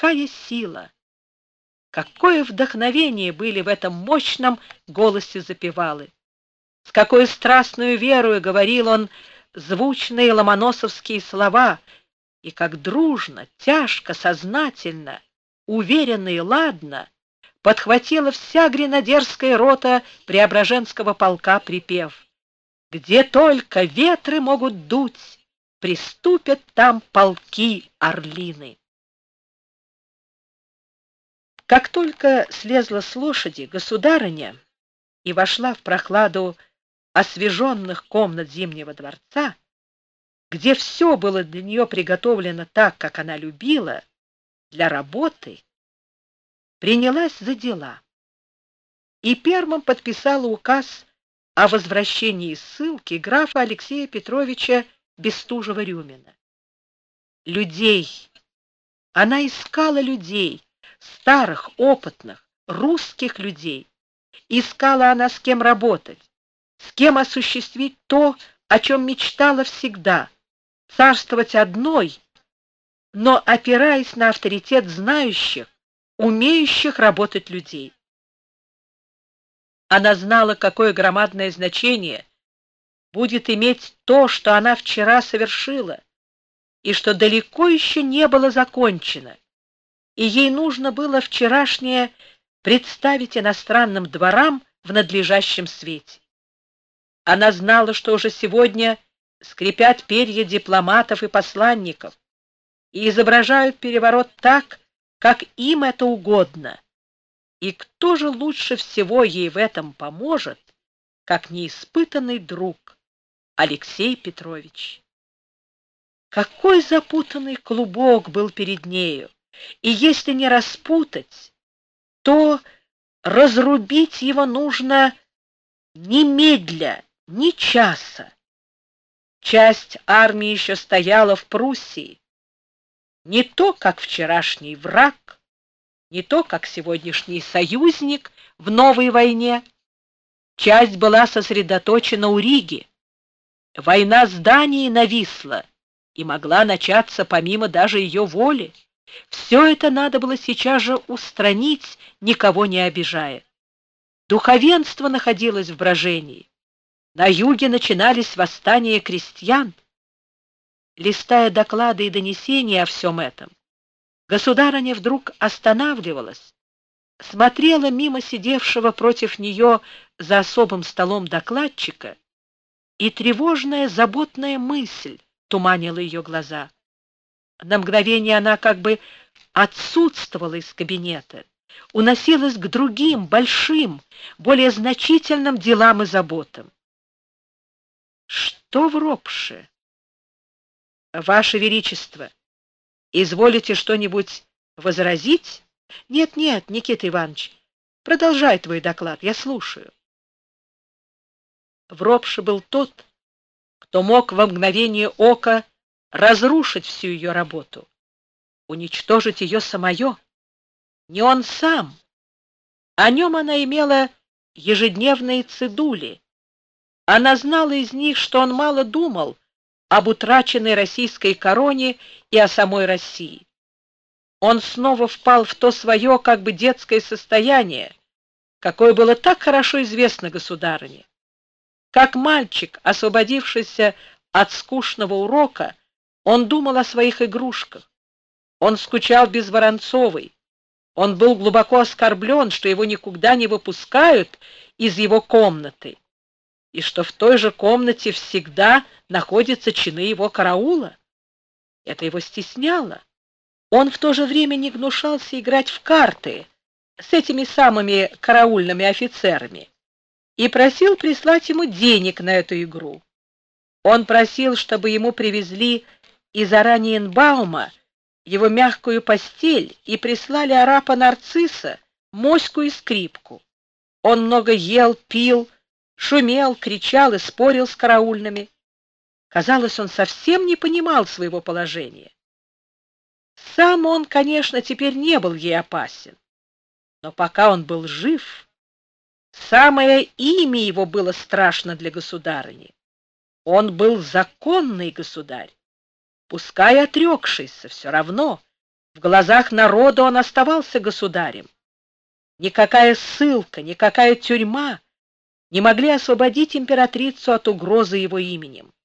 какая сила! Какое вдохновение были в этом мощном голосе запевалы! С какой страстной верою говорил он звучные ломоносовские слова, и как дружно, тяжко, сознательно, уверенно и ладно подхватила вся гренадерская рота Преображенского полка припев: «Где только ветры могут дуть, приступят там полки орлины». Как только слезла с лошади государыня и вошла в прохладу освеженных комнат Зимнего дворца, где все было для нее приготовлено так, как она любила, для работы, принялась за дела и первым подписала указ о возвращении из ссылки графа Алексея Петровича Бестужева-Рюмина. Людей. Она искала людей, старых, опытных, русских людей. Искала она, с кем работать, с кем осуществить то, о чем мечтала всегда — царствовать одной, но опираясь на авторитет знающих, умеющих работать людей. Она знала, какое громадное значение будет иметь то, что она вчера совершила, и что далеко еще не было закончено, и ей нужно было вчерашнее представить иностранным дворам в надлежащем свете. Она знала, что уже сегодня скрипят перья дипломатов и посланников и изображают переворот так, как им это угодно. И кто же лучше всего ей в этом поможет, как неиспытанный друг Алексей Петрович? Какой запутанный клубок был перед нею, и если не распутать, то разрубить его нужно немедля, ни часа. Часть армии еще стояла в Пруссии, не то как вчерашний враг, не то как сегодняшний союзник в новой войне. Часть была сосредоточена у Риги. Война с Данией нависла и могла начаться помимо даже ее воли. Все это надо было сейчас же устранить, никого не обижая. Духовенство находилось в брожении. На юге начинались восстания крестьян. Листая доклады и донесения о всем этом, государыня вдруг останавливалась, смотрела мимо сидевшего против нее за особым столом докладчика, и тревожная, заботная мысль туманила ее глаза. На мгновение она как бы отсутствовала из кабинета, уносилась к другим, большим, более значительным делам и заботам. Что в Ропше? Ваше Величество, изволите что-нибудь возразить? Нет, Никита Иванович, продолжай твой доклад, я слушаю. В Ропше был тот, кто мог во мгновение ока разрушить всю ее работу, уничтожить ее самое. Не он сам. О нем она имела ежедневные цедули. Она знала из них, что он мало думал об утраченной российской короне и о самой России. Он снова впал в то свое как бы детское состояние, какое было так хорошо известно государыне. Как мальчик, освободившийся от скучного урока, он думал о своих игрушках. Он скучал без Воронцовой. Он был глубоко оскорблен, что его никуда не выпускают из его комнаты, и что в той же комнате всегда находятся чины его караула. Это его стесняло. Он в то же время не гнушался играть в карты с этими самыми караульными офицерами и просил прислать ему денег на эту игру. Он просил, чтобы ему привезли из Ораниенбаума его мягкую постель и прислали арапа Нарцисса, моську и скрипку. Он много ел, пил, шумел, кричал и спорил с караульными. Казалось, он совсем не понимал своего положения. Сам он, конечно, теперь не был ей опасен, но пока он был жив, самое имя его было страшно для государыни. Он был законный государь, пускай отрекшийся, все равно. В глазах народа он оставался государем. Никакая ссылка, никакая тюрьма не могли освободить императрицу от угрозы его именем.